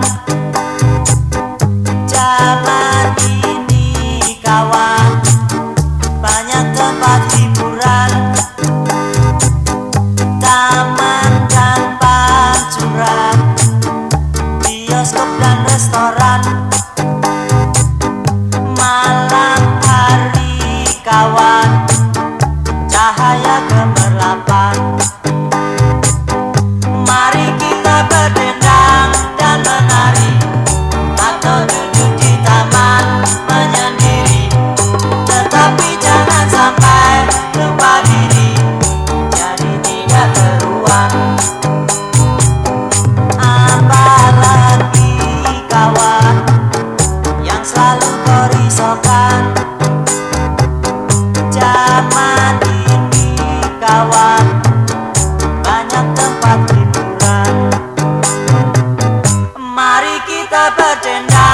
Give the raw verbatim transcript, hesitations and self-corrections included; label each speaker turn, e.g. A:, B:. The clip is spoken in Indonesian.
A: Zaman ini kawan, banyak tempat hiburan, taman dan pancuran, bioskop dan restoran. Malam hari kawan, cahaya gemerlapan. Mari kita berdendang dan menari, atau duduk di taman menyendiri. Tetapi jangan sampai lupa diri, jadi tidak teruang. Apalagi kawan yang selalu kau risaukan. Zaman ini kawan, banyak tempat hiburan. Mari kita berdendang